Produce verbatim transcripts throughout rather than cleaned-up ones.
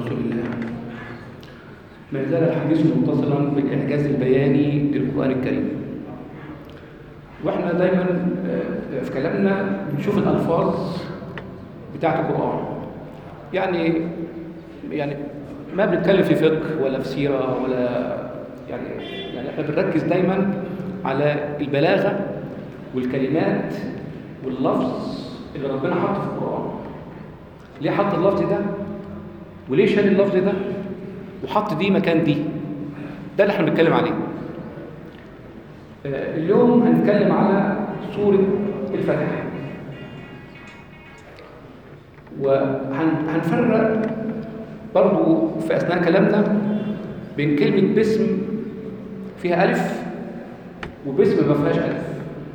رسول الله. ما زال الحديث متصلا بالإعجاز البياني للقرآن الكريم. واحنا دايما في كلامنا بنشوف الألفاظ بتاعت القرآن. يعني يعني ما بنتكلم في فقه ولا في سيرة ولا يعني يعني احنا بنركز دايما على البلاغة والكلمات واللفظ اللي ربنا حطه في القرآن. ليه حط اللفظ ده؟ وليه شال اللفظ ده؟ وحط دي مكان دي. ده اللي احنا بنتكلم عليه. اليوم هنتكلم على سورة الفاتحة، وهنفرق برضو في أثناء كلامنا بين كلمة باسم فيها ألف وباسم ما فيهاش ألف،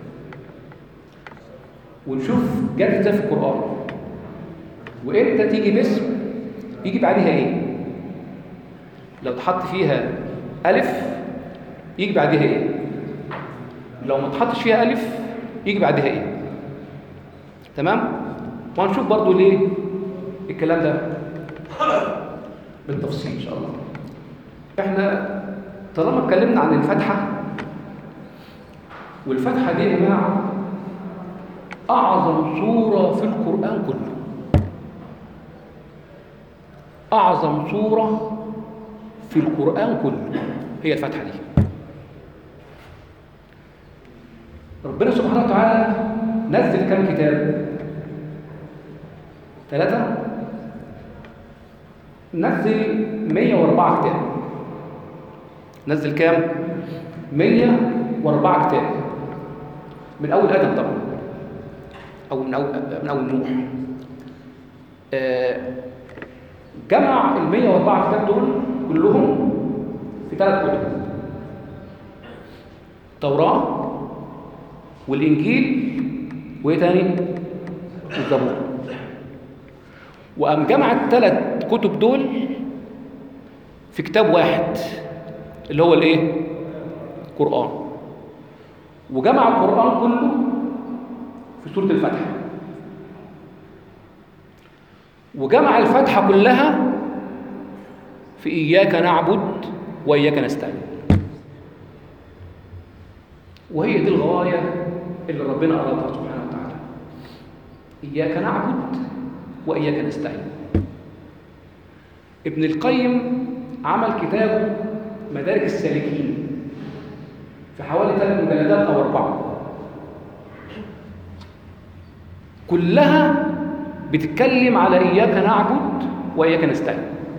ونشوف جت ازاي في القرآن، وإمتى تيجي باسم يجي بعدها إيه. لو تحط فيها ألف يجي بعدها إيه، لو ما تحطش فيها ألف يجي بعدها إيه. تمام؟ وهنشوف برضو ليه الكلام ده بالتفصيل إن شاء الله. إحنا طالما اتكلمنا عن الفاتحة، والفاتحة دي يا جماعة أعظم سورة في القرآن كله. أعظم سورة في القرآن كله هي الفاتحة دي. ربنا سبحانه وتعالى نزل كم كتاب؟ ثلاثة؟ نزل مية وأربعة كتاب. نزل كام؟ مية وأربعة كتاب من أول آدم طبعا، أو من أول من أول نوح. آه جمع ال مية وأربعة كتاب دول كلهم في ثلاث كتب: التوراة والإنجيل وإيه تاني؟ الزبور. وقام جمع الثلاث كتب دول في كتاب واحد اللي هو الإيه؟ القرآن. وجمع القرآن كله في سورة الفاتحة. وجمع الفاتحة كلها في إياك نعبد وإياك نستعين. وهي دي الغاية اللي ربنا أرادها سبحانه وتعالى: إياك نعبد وإياك نستعين. ابن القيم عمل كتابه مدارج السالكين في حوالي ثلاث مجلدات أو أربعة، كلها بتتكلم على إياك نعبد وإياك نستعين.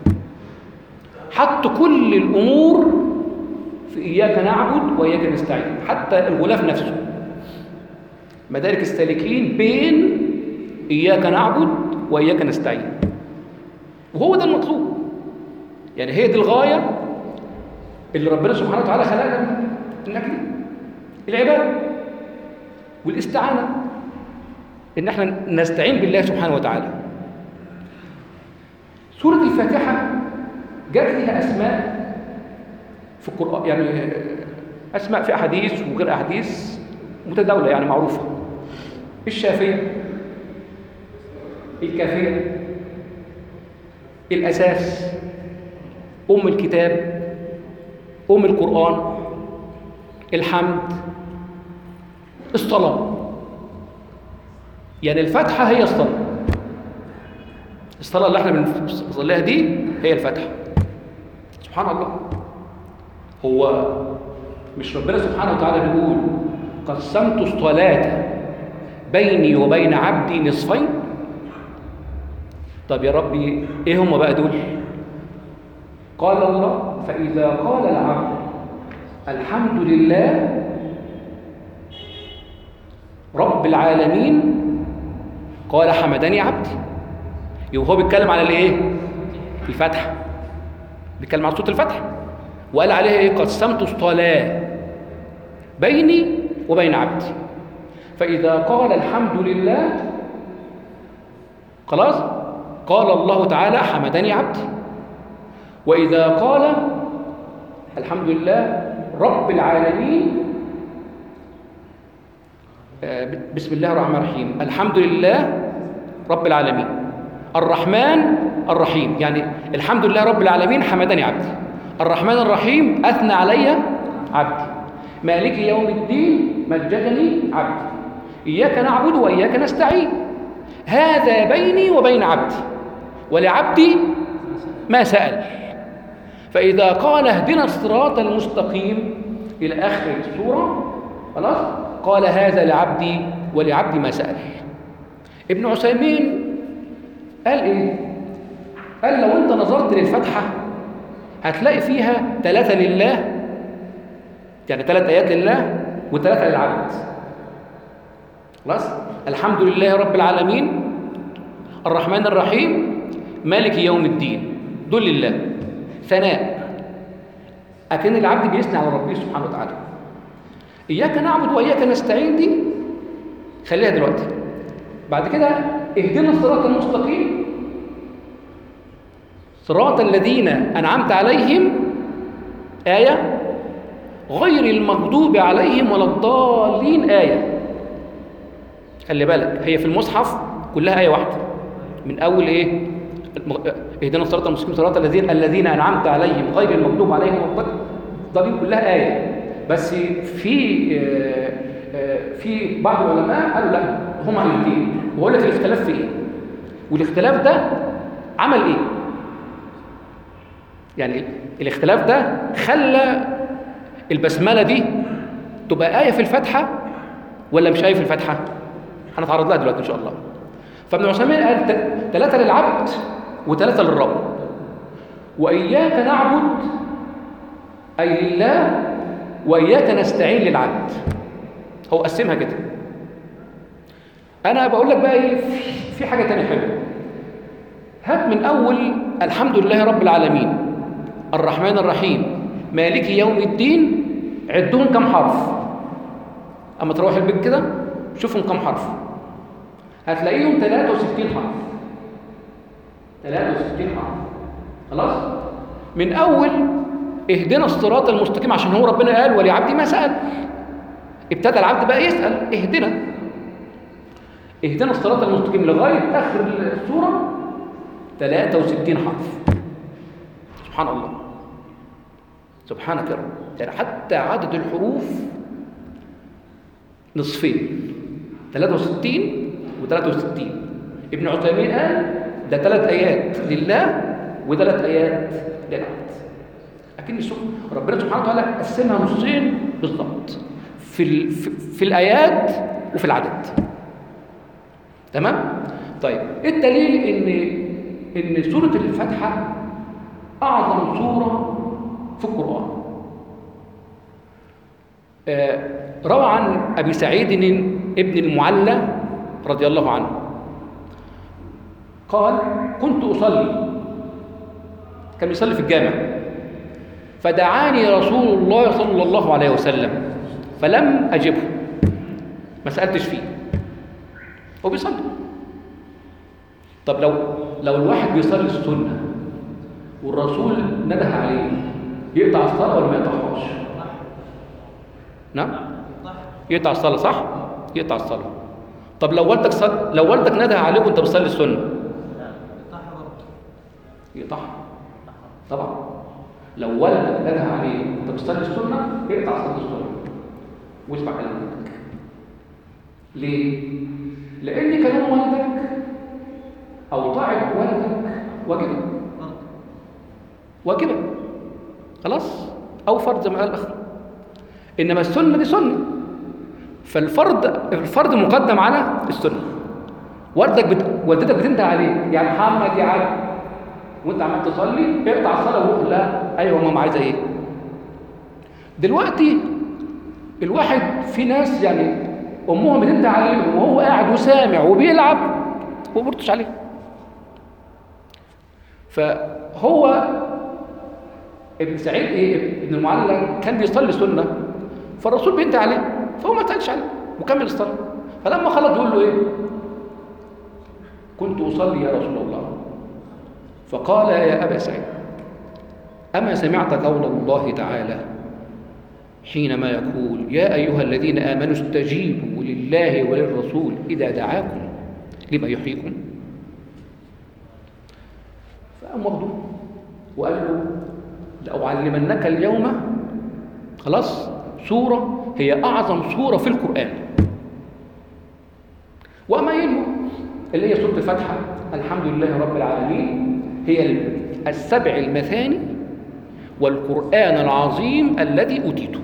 حط كل الأمور في إياك نعبد وإياك نستعين، حتى الغلاف نفسه مدارك السالكين بين إياك نعبد وإياك نستعين. وهو ده المطلوب، يعني هي دي الغاية اللي ربنا سبحانه وتعالى خلقنا إنك العبادة والاستعانة، إن احنا نستعين بالله سبحانه وتعالى. سورة الفاتحة جاءت لها أسماء في القرآن، يعني أسماء في أحاديث وغير أحاديث متداولة يعني معروفة: الشافية، الكافية، الأساس، أم الكتاب، أم القرآن، الحمد، الصلاة. يعني الفاتحة هي الصلاة. الصلاة اللي احنا بنصليها دي هي الفاتحة. سبحان الله. هو مش ربنا سبحانه وتعالى بيقول: قسمت الصلاة بيني وبين عبدي نصفين؟ طب يا ربي ايه هم بقى دول؟ قال الله: فإذا قال العبد الحمد لله رب العالمين قال حمدني عبدي. يبقى هو بيتكلم على الايه؟ الفتحة. بيتكلم على صوت الفتحة، وقال عليها ايه؟ قسمت الصلاة بيني وبين عبدي. فإذا قال الحمد لله خلاص قال الله تعالى حمدني عبدي. وإذا قال الحمد لله رب العالمين بسم الله الرحمن الرحيم الحمد لله رب العالمين الرحمن الرحيم، يعني الحمد لله رب العالمين حمدني عبدي، الرحمن الرحيم أثنى علي عبدي، مالك يوم الدين مجدني عبدي، إياك نعبد وإياك نستعين، هذا بيني وبين عبدي ولعبدي ما سأل. فإذا قال اهدنا الصراط المستقيم إلى آخر السورة خلاص، قال هذا لعبدي ولعبدي ما سأل. ابن عثيمين قال إيه؟ قال لو أنت نظرت للفتحة هتلاقي فيها ثلاثة لله، يعني ثلاث آيات لله وثلاثة للعبد. خلاص؟ الحمد لله رب العالمين، الرحمن الرحيم، مالك يوم الدين، دول لله ثناء، أكن العبد بيثني على ربه سبحانه وتعالى. إياك نعبد وإياك نستعين دي خليها دلوقتي. بعد كده اهدنا الصراط المستقيم، صراط الذين أنعمت عليهم، آية، غير المغضوب عليهم ولا الضالين، آية. خلي بالك هي في المصحف كلها آية واحدة من أول إيه؟ اهدنا الصراط المستقيم صراط الذين الذين أنعمت عليهم غير المغضوب عليهم ولا الضالين، كلها آية. بس في في بعض العلماء قالوا لا هما الاثنين، وأقول لك الاختلاف في إيه، والاختلاف ده عمل إيه. يعني الاختلاف ده خلى البسملة دي تبقى آية في الفاتحة ولا مش آية في الفاتحة؟ هنتعرض لها دلوقتي إن شاء الله. فابن عثيمين قال ثلاثة للعبد وثلاثة للرب، وإياك نعبد أي لله، وإياك نستعين للعبد. هو قسمها كده. أنا بقول لك بقى إيه، في حاجة تانية حلوة. هات من أول الحمد لله رب العالمين، الرحمن الرحيم، مالك يوم الدين، عدهم كم حرف. أما تروح البيت كده شوفهم كم حرف، هتلاقيهم ثلاثة وستين حرف. ثلاثة وستين حرف. خلاص؟ من أول اهدنا الصراط المستقيم، عشان هو ربنا قال ولعبدي ما سأل، ابتدى العبد بقى يسأل اهدنا اهدنا الصراط المستقيم لغاية آخر السورة ثلاثة وستين حرف. سبحان الله، سبحانك يا رب. يعني حتى عدد الحروف نصفين، ثلاثة وستين وثلاثة وستين. ابن عثيمين قال ده ثلاث آيات لله وثلاث آيات للعبد. أكن ربنا سبحانه وتعالى قسمها نصين بالضبط في, ال... في في الآيات وفي العدد. تمام؟ طيب إيه الدليل إن إن سورة الفاتحة أعظم سورة في القرآن؟ آه روى عن أبي سعيد ابن المعلى رضي الله عنه قال كنت أصلي، كان يصلي في الجامع، فدعاني رسول الله صلى الله عليه وسلم فلم أجبه، ما سألتش فيه، هو بيصلي. طب لو لو الواحد بيصلي السنة والرسول نده عليه، يقطع الصلاة ولا ما يقطعهاش؟ نعم؟ يقطع الصلاة، صح؟ يقطع الصلاة. طب لو والدك صل... لو والدك نده عليك وانت بتصلي السنة، يقطعها طبعا. لو والدك نده عليك وانت بتصلي السنة، يقطع صلاة السنة واسمع كلام والدك. ليه؟ لأن كلام والدك أو طاعة والدك واجبة واجبة خلاص، أو فرض زي ما قال الأخ. إنما السنة دي سنة، فالفرض الفرض مقدم على السنة. والدك بت... والدتك بتنده عليك يا محمد يا علي، وانت عمال تصلي، اقطع الصلاة وروح لها ايوه ماما عايزة ايه؟ دلوقتي الواحد في ناس يعني امهم بتنده عليه وهو قاعد وسامع وبيلعب وما بيردش عليه. فهو ابن سعيد ايه ابن المعلى كان بيصلي سنة، فالرسول بينده عليه فهو ما سألش عليه وكمل الصلاة. فلما خلص يقول له ايه؟ كنت أصلي يا رسول الله. فقال يا أبا سعيد أما سمعت قول الله تعالى حينما يقول يا أيها الذين آمنوا استجيبوا لله وللرسول إذا دعاكم لما يحييكم؟ قام واخده وقال له لأعلمنك اليوم خلاص سورة هي أعظم سورة في القرآن، وما يلمه اللي هي سورة الفاتحة، الحمد لله رب العالمين، هي السبع المثاني والقرآن العظيم الذي أوتيته.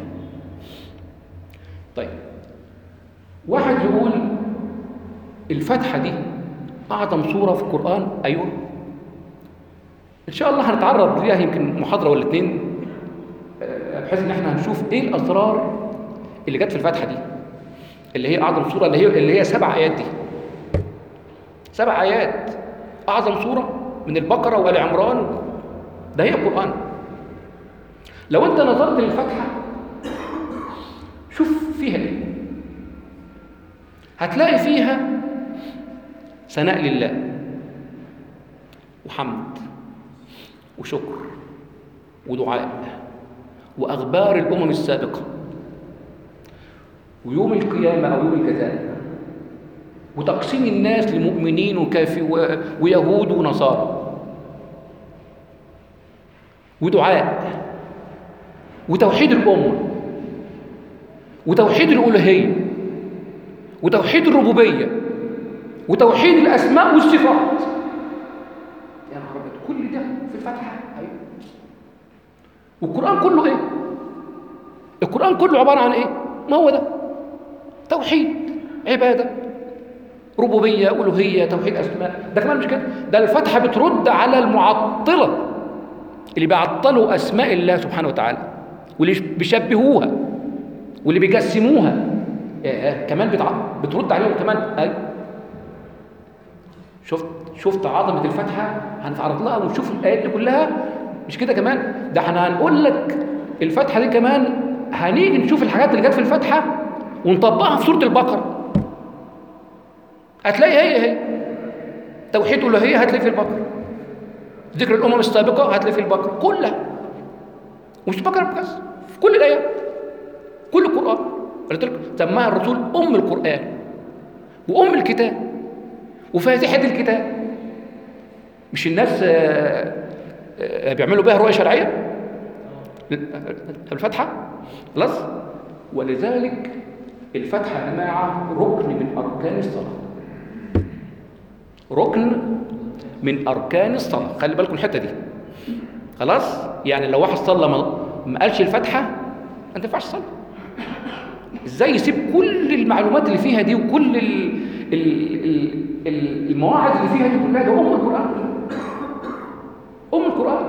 طيب واحد يقول الفاتحة دي أعظم سورة في القرآن، أيوة إن شاء الله هنتعرض ليها يمكن محاضرة ولا اتنين، بحيث إن احنا هنشوف إيه الأسرار اللي جت في الفاتحة دي اللي هي أعظم سورة، اللي هي اللي هي سبع آيات دي، سبع آيات أعظم سورة من البقرة وآل عمران، ده هي القرآن. لو أنت نظرت للفاتحة شوف فيها إيه، هتلاقي فيها ثناء لله وحمد وشكر ودعاء وأخبار الأمم السابقة ويوم القيامة أو يوم الجزاء وتقسيم الناس لمؤمنين وكافي ويهود ونصارى ودعاء وتوحيد الأمة وتوحيد الألوهية وتوحيد الربوبية وتوحيد الأسماء والصفات. يا نهار أبيض، كل ده في الفاتحة. أيوة. والقرآن كله إيه؟ القرآن كله عبارة عن إيه؟ ما هو ده؟ توحيد، عبادة، ربوبية، ألوهية، توحيد أسماء. ده كمان مش كده، ده الفاتحة بترد على المعطلة اللي بيعطلوا أسماء الله سبحانه وتعالى واللي بيشبهوها واللي بيجسموها. آه كمان بتع... بترد عليهم كمان. أي شفت شفت عظمة الفاتحة، هنتعرض لها ونشوف الآيات دي كلها. مش كده كمان، ده احنا هنقول لك الفاتحة دي كمان، هنيجي نشوف الحاجات اللي جت في الفاتحة ونطبقها في سورة البقرة، هتلاقي هي هي توحيد ألوهية هتلاقي في البقرة، ذكر الأمم السابقة هتلاقي في البقرة كلها، ومش البقرة بس، في كل الآيات، كل القرآن. سماها الرسول أم القرآن وأم الكتاب وفاتحة الكتاب. مش الناس بيعملوا بها رؤية شرعية الفاتحة خلاص. ولذلك الفاتحة يا جماعة ركن من أركان الصلاة، ركن من أركان الصلاة. خلي بالكم الحتة دي خلاص. يعني لو واحد صلى ما قالش الفاتحة ما تنفعش الصلاة. ازاي يسيب كل المعلومات اللي فيها دي وكل ال ال ال المواعظ اللي فيها دي كلها؟ ده أم القرآن، أم القرآن.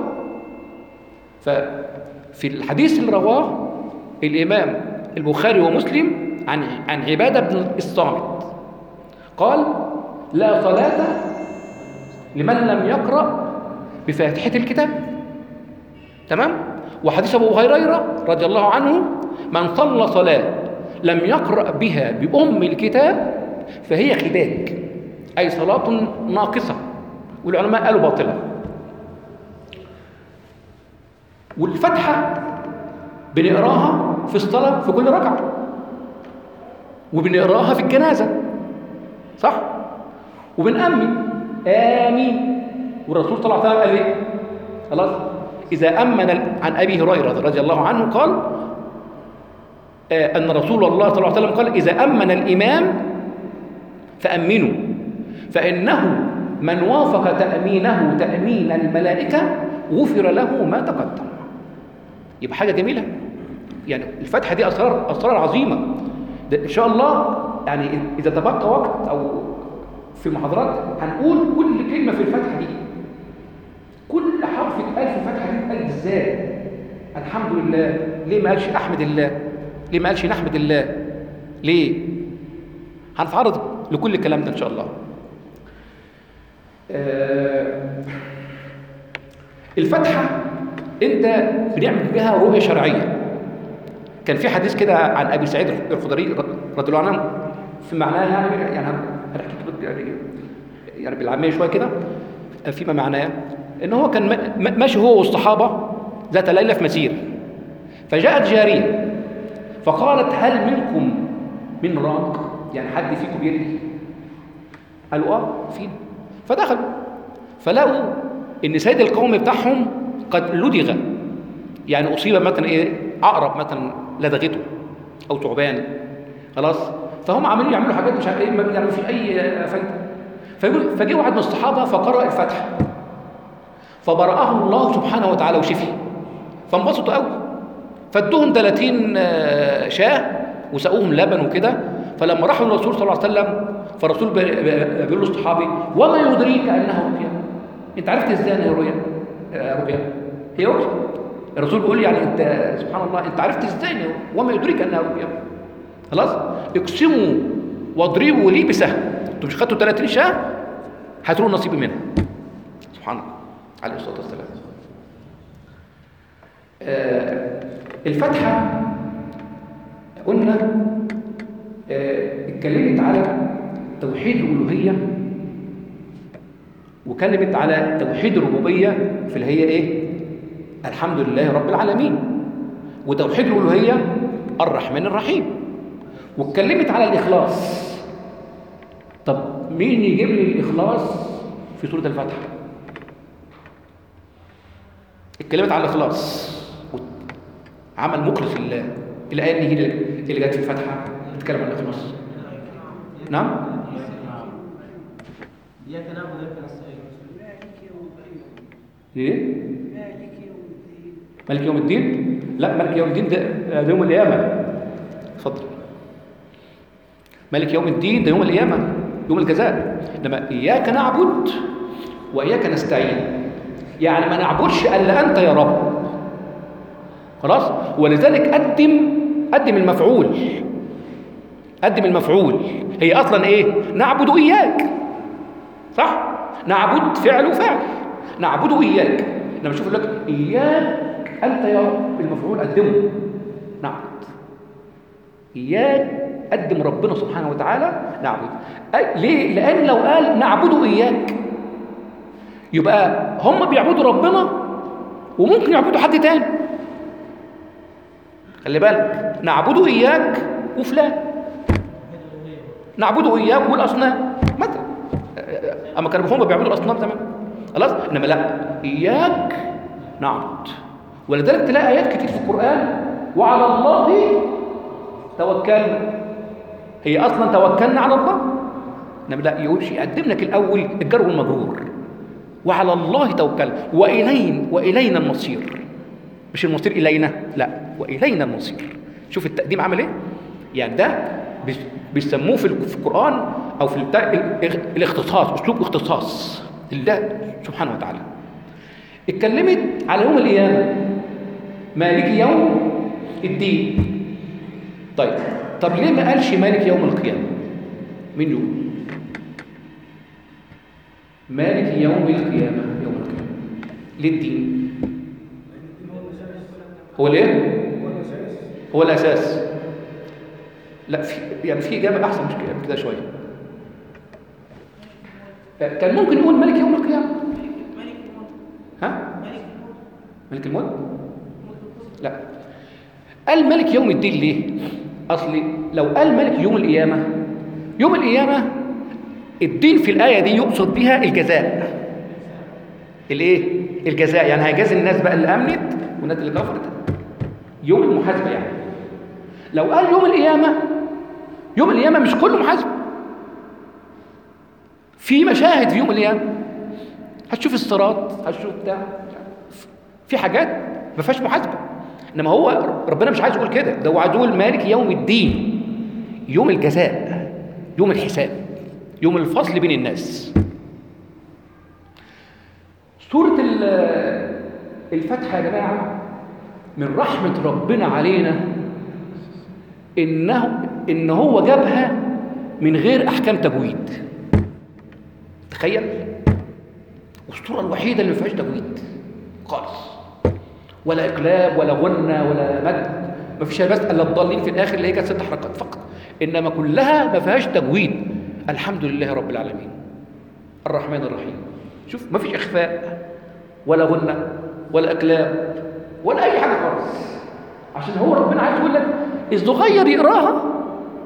ففي الحديث اللي رواه الإمام البخاري ومسلم عن عن عبادة بن الصامت قال: لا صلاة لمن لم يقرأ بفاتحة الكتاب. تمام. وحديث أبو هريرة رضي الله عنه: من صلى صلاة لم يقرأ بها بأم الكتاب فهي خداج، أي صلاة ناقصة، والعلماء قالوا باطلة. والفتحة بنقراها في الصلاة في كل ركعة، وبنقراها في الجنازة صح، وبنأمن آمين. والرسول صلى الله عليه وسلم قال إيه؟ خلاص، إذا أمن عن أبي هريرة رضي الله عنه قال آه أن رسول الله صلى الله عليه وسلم قال: إذا أمن الإمام فأمنوا، فإنه من وافق تأمينه تأمين الملائكة غفر له ما تقدم. يبقى حاجة جميلة. يعني الفتحة دي أسرار أسرار عظيمة. ده إن شاء الله يعني إذا تبقى وقت أو في محاضرات هنقول كل كلمة في الفتحة دي، كل حرف اتقال في الفتحة دي اتقال ازاي. الحمد لله ليه ما قالش أحمد الله؟ ليه ما قالش نحمد الله؟ ليه؟ هنتعرض لكل الكلام ده إن شاء الله. آه الفتحة أنت بنعمل بها رؤية شرعية. كان في حديث كده عن أبي سعيد الخدري رضي الله عنه في معناه، يعني يعني هنحكي يعني يعني بالعامية شوية كده فيما معناه إن هو كان ماشي هو والصحابة ذات ليلة في مسير، فجاءت جارية فقالت: هل منكم من راق؟ يعني حد فيكم بيرقي؟ قالوا: آه فينا. فدخلوا فلقوا ان سيد القوم بتاعهم قد لدغ، يعني اصيب مثلا ايه عقرب مثلا لدغته او ثعبان، خلاص، فهم عاملين يعملوا حاجات مش عارف ايه، ما يعني في اي فايده. فيقول فجه واحد من الصحابه فقرأ الفتح فبرأه الله سبحانه وتعالى وشفي، فانبسطوا قوي، فادوهم ثلاثين شاه وسقوهم لبن وكده. فلما راحوا للرسول صلى الله عليه وسلم فالرسول بيقول له الصحابي وما يدريك انها رقيه؟ انت عرفت ازاي انها رقيه؟ رقيه هي رقيه. الرسول بيقول يعني انت سبحان الله انت عرفت ازاي وما يدريك انها رقيه؟ خلاص، اقسموا واضربوا لي بسهم. انتوا مش خدتوا ثلاثين شاه؟ هاتوا نصيبي منها. سبحان الله عليه الصلاه والسلام. آه الفاتحه قلنا آه اتكلمت على توحيد الالوهيه، وكلمت على توحيد الربوبيه في اللي هي ايه؟ الحمد لله رب العالمين. وتوحيد الالوهيه الرحمن الرحيم. واتكلمت على الاخلاص. طب مين يجيب لي الاخلاص في سوره الفاتحه؟ اتكلمت على الاخلاص، عمل مخلص لله. الايه اللي هي اللي جت في الفاتحه بتتكلم عن الاخلاص. نعم، اياك نعبد واياك نستعين. ليه؟ مالك يوم الدين؟ لا، مالك يوم الدين ده يوم القيامه. اتفضل. مالك يوم الدين ده يوم القيامه، يوم الجزاء. انما اياك نعبد واياك نستعين، يعني ما نعبدش الا انت يا رب. خلاص، ولذلك قدم قدم المفعول، قدم المفعول. هي اصلا ايه؟ نعبد اياك، صح؟ نعبد فعل وفعل، نعبد اياك. لما اشوف لك اياك انت يا رب، المفعول قدمه نعبد. اياك قدم ربنا سبحانه وتعالى نعبد. ليه؟ لان لو قال نعبد اياك يبقى هم بيعبدوا ربنا وممكن يعبدوا حد تاني. خلي بالك، نعبد اياك وفلان، نعبد اياك والاصنام مثلا. اما كانوا هم بيعبدوا الاصنام تمام، خلاص. انما لا، اياك نعبد. ولذلك تلاقي ايات كتير في القران وعلى الله توكلنا. هي اصلا توكلنا على الله، انما لا، يقولش يقدم لك الاول الجر والمجرور، وعلى الله توكلنا والين والينا المصير. مش المصير الينا، لا، والينا المصير. شوف التقديم عمل ايه. يعني ده بيسموه في القران او في الاختصاص، اسلوب اختصاص لله سبحانه وتعالى. اتكلمت على يوم القيامه، مالك يوم الدين. طيب، طب ليه ما قالش مالك يوم القيامه؟ مين يوم مالك يوم القيامه؟ يوم القيامه ليه الدين؟ هو ليه؟ هو الاساس. لا، في يعني في اجابه احسن مش كده شويه. كان ممكن يقول ملك يوم القيامه. ها؟ ملك الموت؟ لا، قال ملك يوم الدين ليه؟ اصلي لو قال ملك يوم القيامه، يوم القيامه الدين في الايه دي يقصد بها الجزاء. الايه؟ الجزاء، يعني هيجازي الناس بقى اللي امنت والناس اللي كفرت، يوم المحاسبه يعني. لو قال يوم القيامه، يوم القيامه مش كله محاسبه، في مشاهد في يوم القيامه، هتشوف الصراط، هتشوف بتاع، في حاجات ما فيهاش محاسبه. انما هو ربنا مش عايز يقول كده، ده هو عايز يقول مالك يوم الدين، يوم الجزاء، يوم الحساب، يوم الفصل بين الناس. سوره الفاتحه يا جماعه من رحمه ربنا علينا انه ان هو جابها من غير احكام تجويد. تخيل، السوره الوحيده اللي ما فيهاش تجويد خالص، ولا اقلاب ولا غنى ولا مد، ما فيش بس الا الضالين في الاخر اللي هي كانت ست حركات فقط. انما كلها ما فيهاش تجويد. الحمد لله رب العالمين الرحمن الرحيم. شوف، ما فيش اخفاء ولا غنى ولا اقلاب ولا اي حاجه خالص، عشان هو ربنا عايز يقول لك الصغير يقراها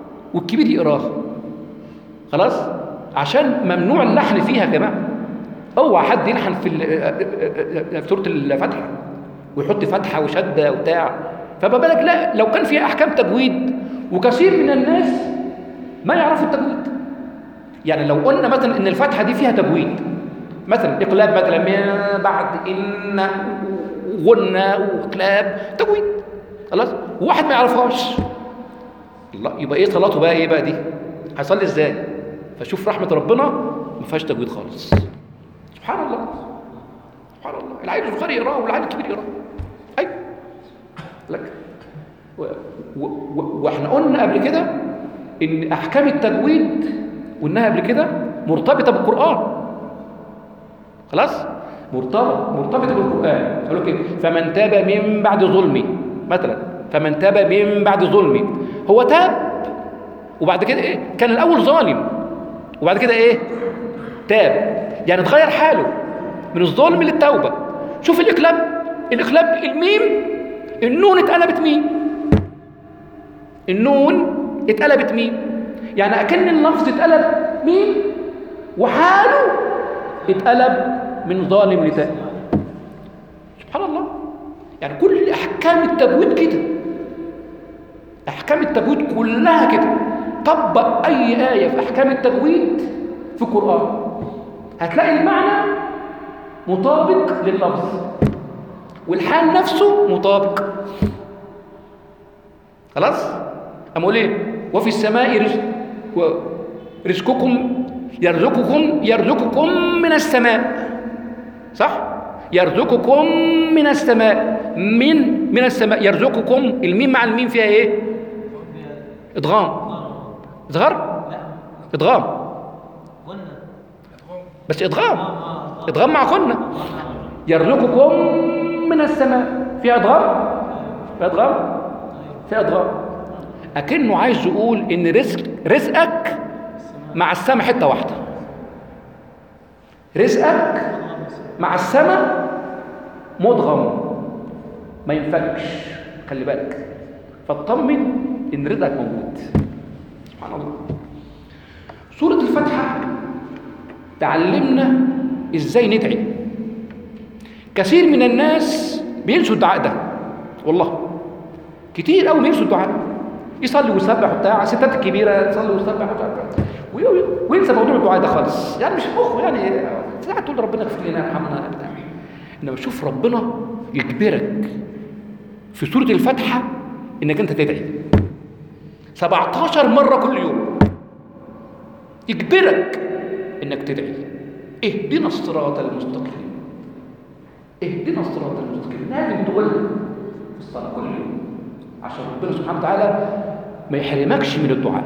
والكبير يقراها. خلاص، عشان ممنوع اللحن فيها يا جماعه. اوعى حد يلحن في ال- في سوره الفاتحه ويحط فتحه وشده وبتاع، فما بالك لا لو كان فيها احكام تجويد، وكثير من الناس ما يعرفوا التجويد. يعني لو قلنا مثلا ان الفاتحه دي فيها تجويد، مثلا اقلاب مثلا من بعد ان غنى واقلاب تجويد، خلاص، وواحد ما يعرفهاش، الله، يبقى ايه صلاته بقى؟ ايه بقى دي؟ هيصلي ازاي؟ فشوف رحمه ربنا ما فيهاش تجويد خالص. سبحان الله، سبحان الله، العيل الصغير يقراه والعيل الكبير يقراه. ايوه لك و... و... و... واحنا قلنا قبل كده ان احكام التجويد قلناها قبل كده مرتبطه بالقران، خلاص، مرتبط مرتبطه بالقران. قالوا كده فمن تاب من بعد ظلمه، مثلا فمن تاب من بعد ظلمه، هو تاب وبعد كده ايه؟ كان الاول ظالم وبعد كده ايه؟ تاب، يعني اتغير حاله من الظلم للتوبه. شوف الاقلاب، الاقلاب الميم، النون اتقلبت ميم، النون اتقلبت ميم، يعني اكن اللفظ اتقلب ميم وحاله اتقلب من ظالم لتائب. سبحان الله، يعني كل احكام التجويد كده، احكام التجويد كلها كده. طبق اي ايه في احكام التجويد في القران هتلاقي المعنى مطابق لللفظ والحال نفسه مطابق، خلاص. اما اقول ايه؟ وفي السماء رزق رزقكم يرزقكم يرزقكم من السماء، صح؟ يرزقكم من السماء، من من السماء يرزقكم، الميم مع الميم فيها ايه؟ ادغام، اصغر، ادغام، بس ادغام، ادغام مع قلنا يرزقكم من السماء، فيها ادغام، فيها ادغام، فيها ادغام، اكنه عايز يقول ان رزق رزقك مع السماء حته واحده، رزقك مع السماء مدغم ما ينفكش، خلي بالك، فاطمن ان رزقك موجود. سبحان الله. سورة الفاتحة تعلمنا ازاي ندعي. كثير من الناس بينسوا الدعاء ده، والله كتير قوي بينسوا الدعاء، يصلي ويسبح وبتاع، الستات الكبيره تصلي وتسبح وبتاع وينسى موضوع الدعاء ده خالص، يعني مش مخه، يعني ساعات تقول ربنا اغفر لنا ارحمنا بتاع. انما شوف ربنا يجبرك في سورة الفاتحة انك انت تدعي سبعتاشر مرة كل يوم، يجبرك انك تدعي اهدنا الصراط المستقيم، اهدنا الصراط المستقيم، لازم تقولها في الصلاة كل يوم عشان ربنا سبحانه وتعالى ما يحرمكش من الدعاء.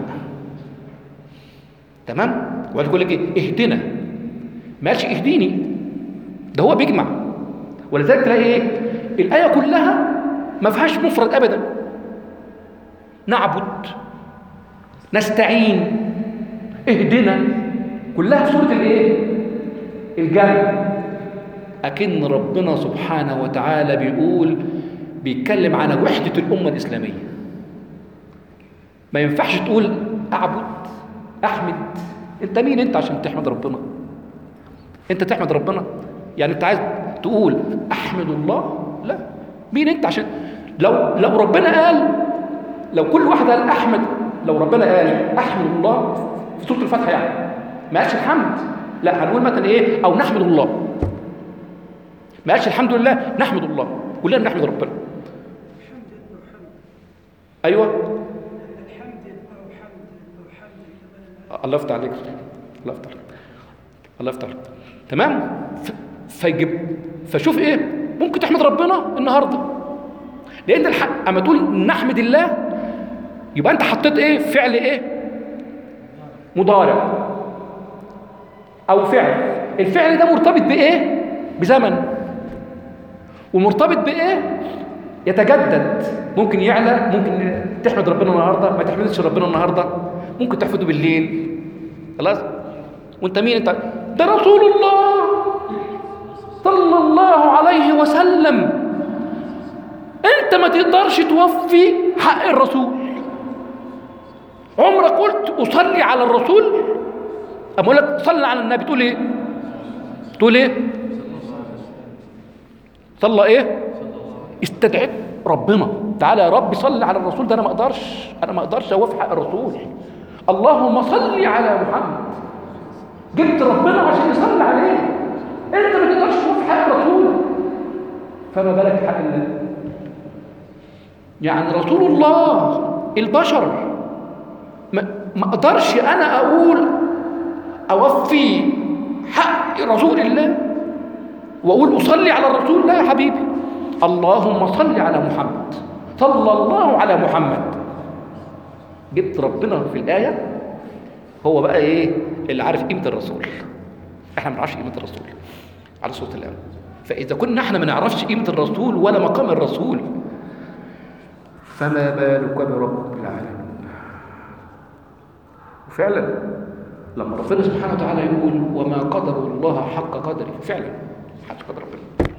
تمام؟ وقال يقول لك ايه؟ اهدنا، ما قالش اهديني، ده هو بيجمع. ولذلك تلاقي ايه؟ الآية كلها ما فيهاش مفرد ابدا، نعبد، نستعين، اهدنا، كلها في سورة الايه؟ الجمع. اكن ربنا سبحانه وتعالى بيقول، بيتكلم عن وحدة الأمة الإسلامية. ما ينفعش تقول أعبد، أحمد، أنت مين أنت عشان تحمد ربنا؟ أنت تحمد ربنا؟ يعني أنت عايز تقول أحمد الله؟ لا، مين أنت عشان، لو لو ربنا قال، لو كل واحد قال أحمد، لو ربنا قال أحمد الله في سورة الفاتحة يعني ما قالش الحمد، لا هنقول مثلا إيه؟ أو نحمد الله، ما قالش الحمد لله، نحمد الله، كلنا نحمد ربنا. ايوه الحمد لله، حمد الله يفتح عليك، الله يفتح عليك، الله يفتح عليك. تمام. فيجب فشوف ايه؟ ممكن تحمد ربنا النهارده، لان الحق اما تقول نحمد الله يبقى انت حطيت ايه؟ فعل ايه؟ مضارع او فعل. الفعل ده مرتبط بايه؟ بزمن، ومرتبط بايه؟ يتجدد، ممكن يعلى، ممكن تحمد ربنا النهارده، ما تحمدش ربنا النهارده، ممكن تحمده بالليل، خلاص. وانت مين انت؟ ده رسول الله صلى الله عليه وسلم، انت ما تقدرش توفي حق الرسول. عمرك قلت اصلي على الرسول؟ اما اقول لك صلي على النبي تقول ايه؟ تقول ايه؟ صلى ايه؟ استدعيت ربنا، تعالى يا رب صل على الرسول، ده انا ما اقدرش انا ما اقدرش اوافق حق الرسول. اللهم صل على محمد، جبت ربنا عشان يصلي عليه، انت ما تقدرش توافق حق الرسول، فما بالك بحق الله؟ يعني رسول الله البشر ما ما اقدرش انا اقول اوفي حق رسول الله واقول اصلي على الرسول؟ لا يا حبيبي، اللهم صل على محمد، صلى الله على محمد. جبت ربنا في الايه، هو بقى ايه اللي عارف قيمه الرسول؟ احنا ما نعرفش قيمه الرسول على صوت الان. فاذا كنا احنا ما نعرفش قيمه الرسول ولا مقام الرسول، فما بالك برب العالمين. وفعلا لما ربنا سبحانه وتعالى يقول وما قدر الله حق قدره، فعلا حق قدر ربنا.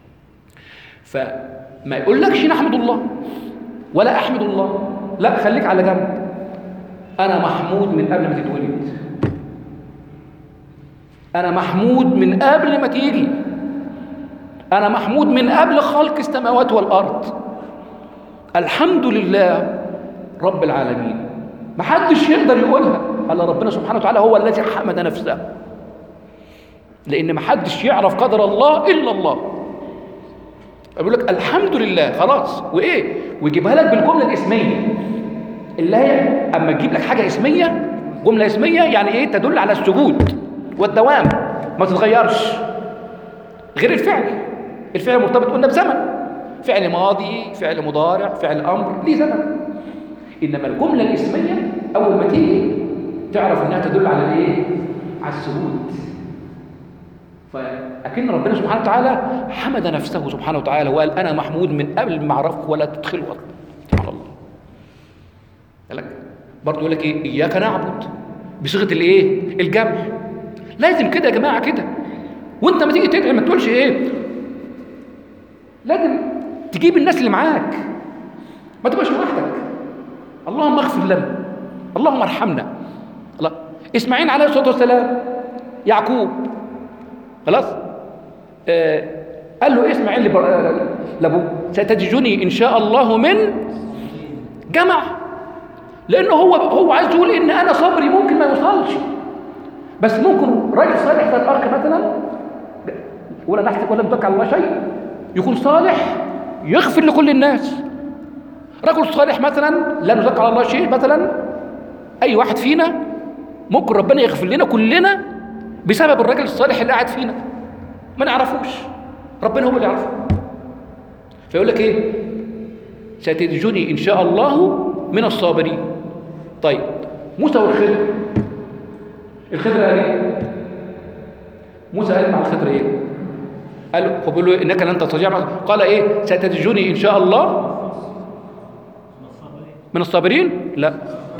فما يقولكش نحمد الله ولا احمد الله، لا، خليك على جنب. انا محمود من قبل ما تتولد، انا محمود من قبل ما تيجي، انا محمود من قبل خلق السماوات والارض. الحمد لله رب العالمين. محدش يقدر يقولها الا ربنا سبحانه وتعالى، هو الذي حمد نفسه، لان محدش يعرف قدر الله الا الله. يقول لك الحمد لله خلاص، وايه، ويجيبها لك بالجمله الاسميه اللي هي اما تجيب لك حاجه اسميه، جمله اسميه يعني ايه؟ تدل على الثبوت والدوام، ما تتغيرش، غير الفعل. الفعل مرتبط قلنا بزمن، فعل ماضي، فعل مضارع، فعل امر، ليه زمن. انما الجمله الاسميه اول ما تيجي تعرف انها تدل على الايه؟ على الثبوت. فاكن ربنا سبحانه وتعالى حمد نفسه سبحانه وتعالى وقال انا محمود من قبل ما اعرفك ولا تدخل وقت. سبحان الله. قال برضه يقول لك ايه؟ اياك نعبد بصيغه الايه؟ الجمع. لازم كده يا جماعه كده. وانت ما تيجي تدعي ما تقولش ايه؟ لازم تجيب الناس اللي معاك، ما تبقاش لوحدك. اللهم اغفر لنا، اللهم ارحمنا. الله، اسماعيل عليه الصلاه والسلام، يعقوب، خلاص آه قال له اسماعيل لابوه ستجدني ان شاء الله من جمع، لانه هو هو عايز يقول ان انا صبري ممكن ما يوصلش، بس ممكن راجل صالح زي الاخ مثلا، ولا نحسب ولا نتوكل على الله شيء، يكون صالح يغفر لكل الناس. رجل صالح مثلا لا نزكى على الله شيء، مثلا اي واحد فينا ممكن ربنا يغفر لنا كلنا بسبب الراجل الصالح اللي قاعد فينا ما نعرفوش، ربنا هو اللي يعرفه. فيقول لك ايه؟ ستجدني ان شاء الله من الصابرين. طيب موسى والخضر، الخضر قال ايه؟ موسى قال مع الخضر ايه؟ قال له بيقول له انك لن تستطيع، قال ايه؟ ستجدني ان شاء الله من الصابرين. لا،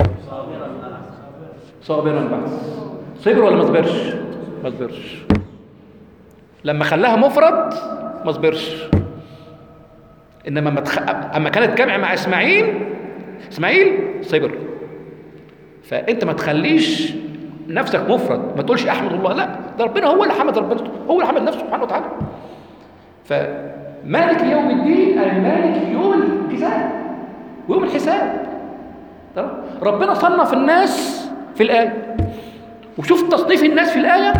صابرا بس. صبر ولا ما صبرش؟ ما صبرش. لما خلاها مفرد ما صبرش، انما ما تخ... اما كانت جمع مع اسماعيل، اسماعيل صبر. فانت ما تخليش نفسك مفرد، ما تقولش احمد الله، لا، ده ربنا هو اللي حمد ربنا، هو اللي حمد نفسه سبحانه وتعالى. فمالك يوم الدين اي مالك يوم الحساب ويوم الحساب. ربنا صنف الناس في الايه، وشوف تصنيف الناس في الايه: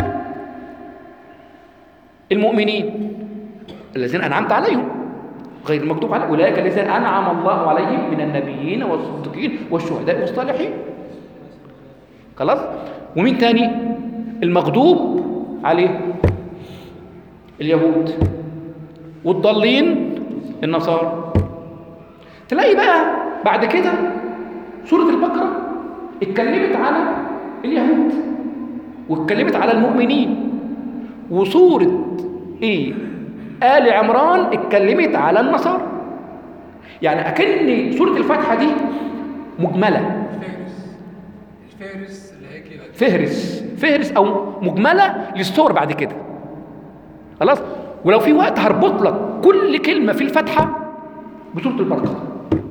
المؤمنين الذين انعمت عليهم غير المغضوب عليهم، اولئك الذين انعم الله عليهم من النبيين والصديقين والشهداء والصالحين. خلاص. ومين تاني المغضوب عليه؟ اليهود، والضالين النصارى. تلاقي بقى بعد كده سورة البقرة اتكلمت على اليهود واتكلمت على المؤمنين، وسورة ايه آل عمران اتكلمت على النصارى. يعني أكن سورة الفاتحة دي مجملة، الفهرس اللي هي كده، فهرس فهرس أو مجملة للسور بعد كده. خلاص. ولو في وقت هربط لك كل كلمة في الفاتحة بسورة البقرة،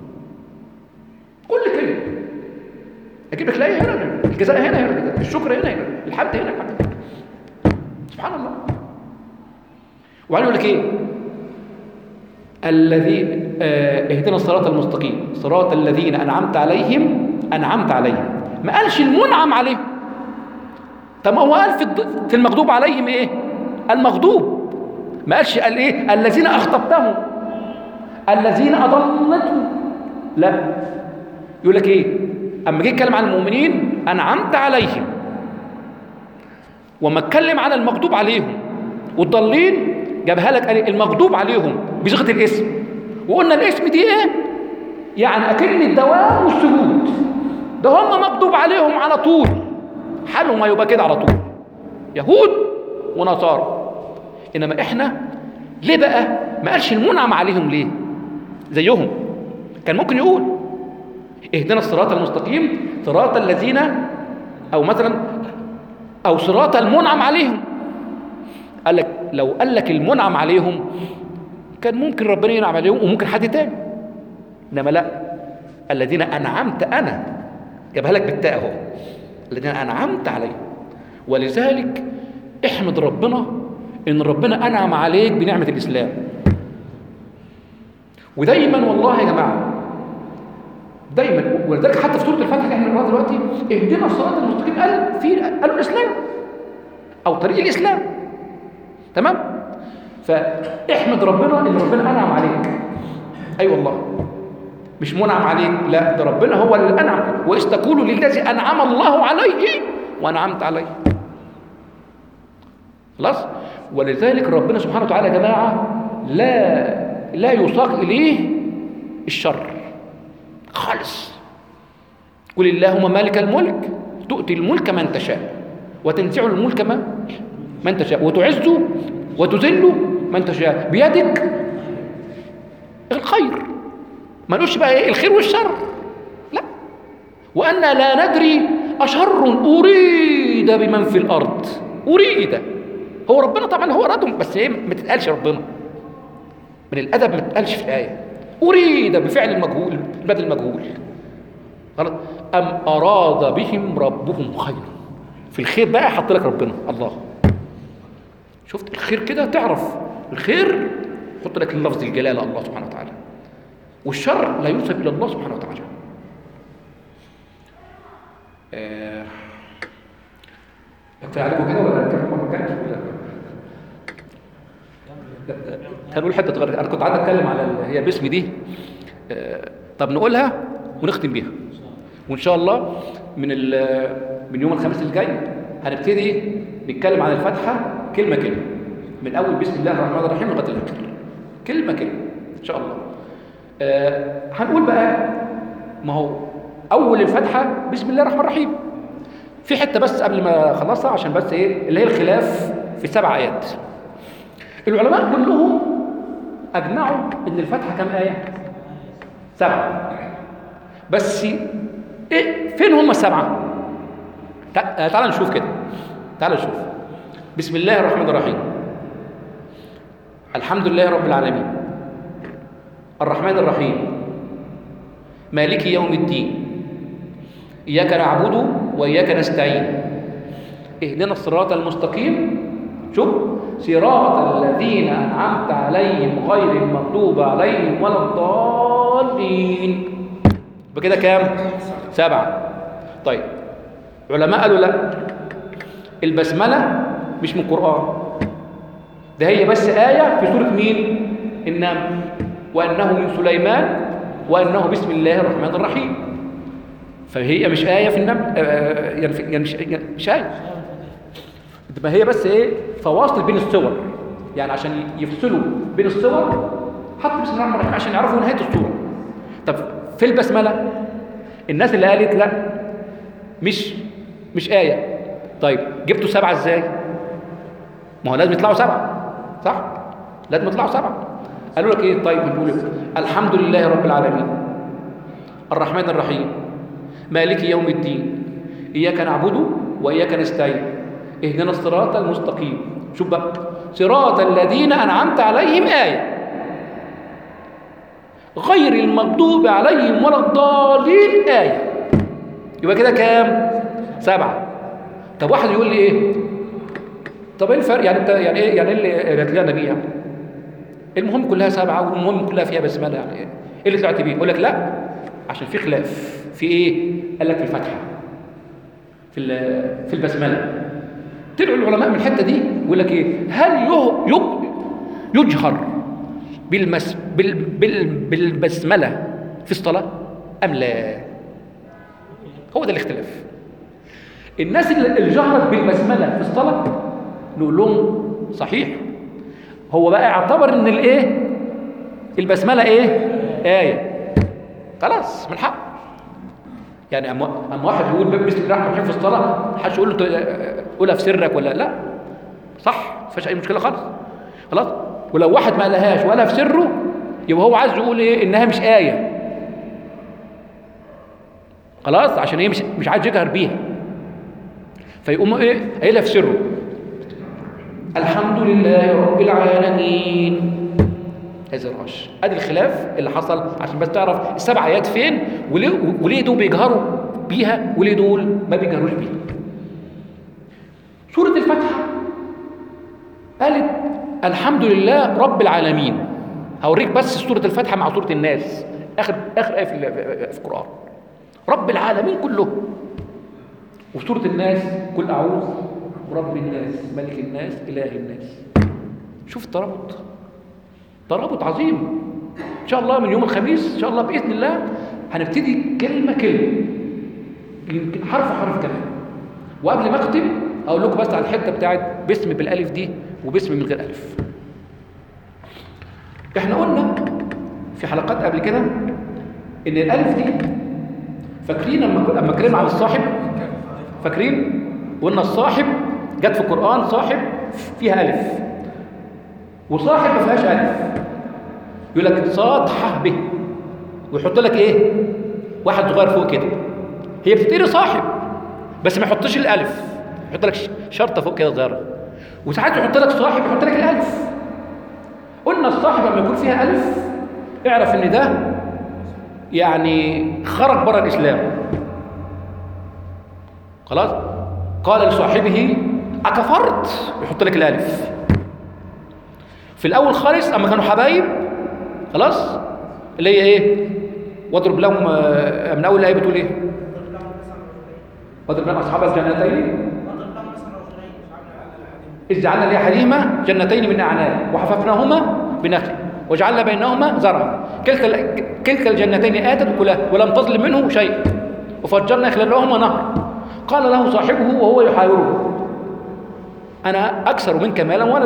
كل كلمة أجيب لك الآية هنا، الجزاء هنا هنا، الشكر هنا هنا، الحمد هنا، الحمد هنا. سبحان الله. وبعدين يقول لك ايه؟ الذي آه اهدنا الصراط المستقيم صراط الذين انعمت عليهم انعمت عليهم، ما قالش المنعم عليهم. طب ما هو قال في في المغضوب عليهم ايه؟ المغضوب، ما قالش قال ايه؟ الذين اخطبتهم الذين اضلتهم، لا، يقول لك ايه؟ اما جه يتكلم عن المؤمنين انعمت عليهم، وما اتكلم عن المغضوب عليهم والضالين جابها لك قال المغضوب عليهم بصيغه الاسم، وقلنا الاسم دي ايه؟ يعني اكن الدوام والسجود، ده هم مغضوب عليهم على طول، حالهم ما يبقى كده على طول، يهود ونصارى. انما احنا ليه بقى ما قالش المنعم عليهم؟ ليه؟ زيهم كان ممكن يقول اهدنا الصراط المستقيم صراط الذين، او مثلا او صراط المنعم عليهم. قال لك لو قال لك المنعم عليهم كان ممكن ربنا ينعم عليهم وممكن حد تاني، انما لا، الذين انعمت انا، جابها لك بالتاء اهو، الذين انعمت عليهم. ولذلك احمد ربنا ان ربنا انعم عليك بنعمه الاسلام. ودايما والله يا جماعه دايما، ولذلك حتى في سوره الفتح اللي احنا بنقراها دلوقتي اهدنا الصراط المستقيم، قال في قالوا الاسلام او طريق الاسلام، تمام؟ فاحمد ربنا ان ربنا انعم عليك. اي أيوة والله، مش منعم عليك، لا، ده ربنا هو اللي انعم. واذ تقول للذي انعم الله عليه وانعمت عليه. خلاص؟ ولذلك ربنا سبحانه وتعالى يا جماعه لا لا يساق اليه الشر خالص. قل اللهم مالك الملك تؤتي الملك من تشاء وتنزع الملك ما من تشاء وتعز وتذل من تشاء بيدك الخير. ما نقولش بقى ايه الخير والشر، لا. وأنا لا ندري أشر أريد بمن في الأرض، أريد هو ربنا طبعا هو أرادهم، بس ايه ما تتقالش ربنا من الأدب، ما تتقالش في الآية أريد بفعل المجهول بدل المجهول. أم أراد بهم ربهم خيرا. في الخير بقى حط لك ربنا الله. شفت الخير كده تعرف الخير حط لك اللفظ الجلالة الله سبحانه وتعالى، والشر لا ينسب إلى الله سبحانه وتعالى. آه. كفاية عليكم كده ولا نكمل مرة كده؟ هنقول حتة صغيرة. أنا كنت عايز أتكلم على هي باسم دي، آه. طب نقولها ونختم بيها، وإن شاء الله من من يوم الخميس الجاي هنبتدي نتكلم عن الفاتحة كلمة كلمة، من أول بسم الله الرحمن الرحيم لغاية الآخر، كلمة كلمة إن شاء الله. آه هنقول بقى، ما هو أول الفاتحة بسم الله الرحمن الرحيم، في حتة بس قبل ما أخلصها عشان بس إيه اللي هي الخلاف في سبع آيات. العلماء كلهم أجمعوا إن الفاتحة كم آية؟ سبعة. بس إيه فين هم السبعة؟ تعال نشوف كده، تعال نشوف. بسم الله الرحمن الرحيم، الحمد لله رب العالمين، الرحمن الرحيم، مالك يوم الدين، إياك نعبد وإياك نستعين، اهدنا الصراط المستقيم، شوف، صراط الذين أنعمت عليهم غير المغضوب عليهم ولا الضالين. بكده كام؟ سبعة. طيب علماء قالوا لا، البسملة مش من القرآن، ده هي بس آية في سورة مين؟ النمل، وأنه من سليمان وأنه بسم الله الرحمن الرحيم. فهي مش آية في النمل، يعني, يعني مش, يعني مش آية، ما هي بس إيه فواصل بين السور، يعني عشان يفصلوا بين السور حط بسم الله الرحمن الرحيم عشان يعرفوا نهاية السورة. طب في البسملة الناس اللي قالت لا مش مش آية، طيب جبتوا سبعة ازاي؟ ما هو لازم يطلعوا سبعة، صح؟ لازم يطلعوا سبعة. قالوا لك ايه؟ طيب بنقول الحمد لله رب العالمين، الرحمن الرحيم، مالك يوم الدين، إياك نعبد وإياك نستعين، اهدنا الصراط المستقيم. شوف بقى، صراط الذين أنعمت عليهم آية، غير المغضوب عليهم ولا الضالين آية. يبقى كده كام؟ سبعة. طب واحد يقول لي ايه؟ طب ايه الفرق؟ يعني انت يعني ايه يعني ايه اللي طلعنا بيه يعني؟ المهم كلها سبعة والمهم كلها فيها بسملة، يعني ايه اللي طلعت بيه؟ يقول لك لا عشان في خلاف في ايه؟ قال لك في الفاتحة، في في البسملة. طلعوا العلماء من الحتة دي يقول لك ايه؟ هل يجهر بالمس بال بال بالبسملة في الصلاة أم لا؟ هو ده الاختلاف. الناس اللي جهرت بالبسملة في الصلاة نقول لهم صحيح، هو بقى اعتبر ان الايه؟ البسملة ايه؟ آية، خلاص من حق. يعني اما واحد يقول بسم الله الرحمن الرحيم في الصلاة، محدش يقول له قولها في سرك ولا لا، صح؟ ما فيش اي مشكلة خالص، خلاص. ولو واحد ما قالهاش ولا في سره يبقى هو عايز يقول ايه؟ انها مش آية، خلاص، عشان ايه؟ مش مش عايز يجهر بيها، فيقوم ايه؟ قايلها في سره. الحمد لله رب العالمين. هذا الرش، ادي الخلاف اللي حصل، عشان بس تعرف السبع ايات فين، وليه وليه دول بيجهروا بيها وليه دول ما بيجهروش بيها. سورة الفاتحة قالت الحمد لله رب العالمين. هوريك بس سورة الفاتحة مع سورة الناس، اخر اخر ايه في في القرآن، رب العالمين كله. وسورة الناس قل اعوذ برب الناس ملك الناس اله الناس. شوف الترابط، ترابط عظيم. ان شاء الله من يوم الخميس ان شاء الله باذن الله هنبتدي كلمه كلمه، يمكن حرف حرف كمان. وقبل ما اختم اقول لكم بس على الحته بتاعت باسم بالالف دي وباسم من غير الف. احنا قلنا في حلقات قبل كده ان الالف دي، فاكرين لما لما اتكلمنا عن الصاحب؟ فاكرين؟ وقلنا الصاحب جت في القران صاحب فيها الف، وصاحب ما فيهاش الف. يقول لك صاد ح ب، ويحط لك ايه؟ واحد صغير فوق كده. هي بتتقري صاحب بس ما يحطش الالف، يحط لك شرطه فوق كده صغيره. وساعات يحط لك صاحب يحط لك الالف. قلنا الصاحب لما يكون فيها الف اعرف ان ده يعني خرج بره الاسلام، خلاص. قال لصاحبه اكفرت، يحط لك الالف. في الاول خالص اما كانوا حبايب، خلاص، اللي هي ايه؟ واضرب لهم، من اول الايه بتقول ايه؟ واضرب لهم اصحاب الجنتين اذ جعلنا لاحدهما جنتين من اعناب وحففناهما بنخل وجعلنا بينهما زرعا كلتا كلتا الجنتين اتت اكلها ولم تظلم منه شيء وفجرنا خلالهما نهر. قال له صاحبه وهو يحاوره انا اكثر منك مالا ولد.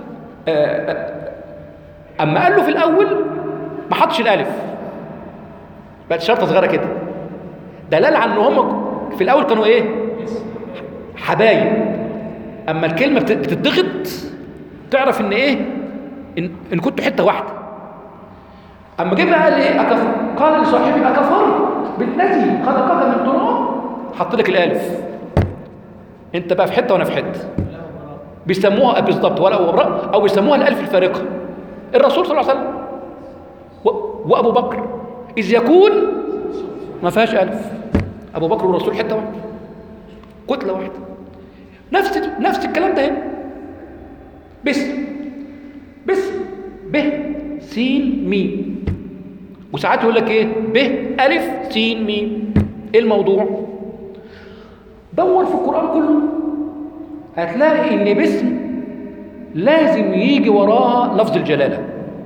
اما قال له في الاول ما حطش الالف، بقت شرطه صغيره كده، دلاله على ان هم في الاول كانوا ايه؟ حبايب. اما الكلمه بتتضغط تعرف ان ايه؟ ان, إن كنتوا حته واحده. اما جه بقى قال ايه؟ أكفر. قال لصاحبي اكفرت بالذي خلقك من تراب، حط لك الالف. انت بقى في حته وانا في حته. بيسموها بالظبط ولا او بيسموها الالف الفارقه. الرسول صلى الله عليه وسلم وابو بكر اذ يكون ما فيهاش الف، ابو بكر والرسول حته واحده، كتله واحده. نفس نفس الكلام ده هنا. باسم باسم ب س م، وساعات يقول لك ايه؟ ب الف س م. ايه الموضوع؟ دور في القران كله هتلاقي ان باسم لازم يجي وراها لفظ الجلاله،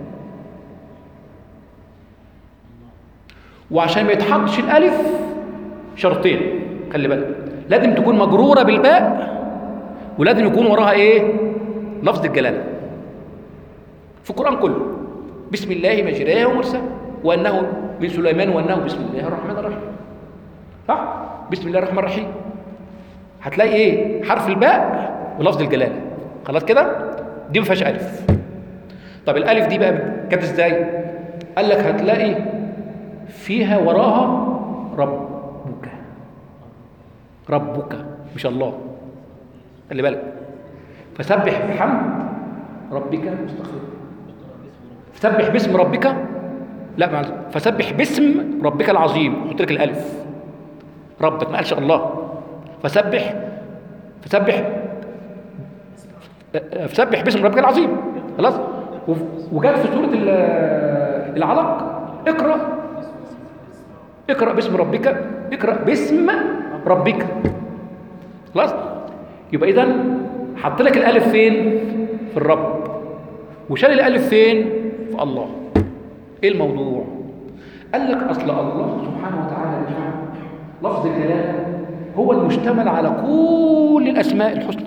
وعشان ما يتحطش الالف شرطين، خلي بالك، لازم تكون مجروره بالباء ولازم يكون وراها ايه؟ لفظ الجلاله. في القران كله بسم الله مجراه ومرساه وانه من سليمان وانه بسم الله الرحمن الرحيم، صح؟ بسم الله الرحمن الرحيم هتلاقي ايه؟ حرف الباء ولفظ الجلاله، خلاص كده؟ دي ما فيهاش الف. طب الالف دي بقى جت ازاي؟ قال لك هتلاقي فيها وراها ربك، ربك مش الله، خلي بالك. فسبح بحمد ربك مستغفر، سبح باسم ربك، لا معلش، فسبح باسم ربك العظيم، حط لك الالف، ربك ما قالش الله. فسبح فسبح فسبح باسم ربك العظيم، خلاص. وجات في سورة العلق اقرأ اقرأ باسم ربك، اقرأ باسم ربك. خلاص؟ يبقى إذا حط لك الألف فين؟ في الرب، وشال الألف فين؟ في الله. إيه الموضوع؟ قال لك أصل الله سبحانه وتعالى لفظ الجلالة هو المشتمل على كل الأسماء الحسنى.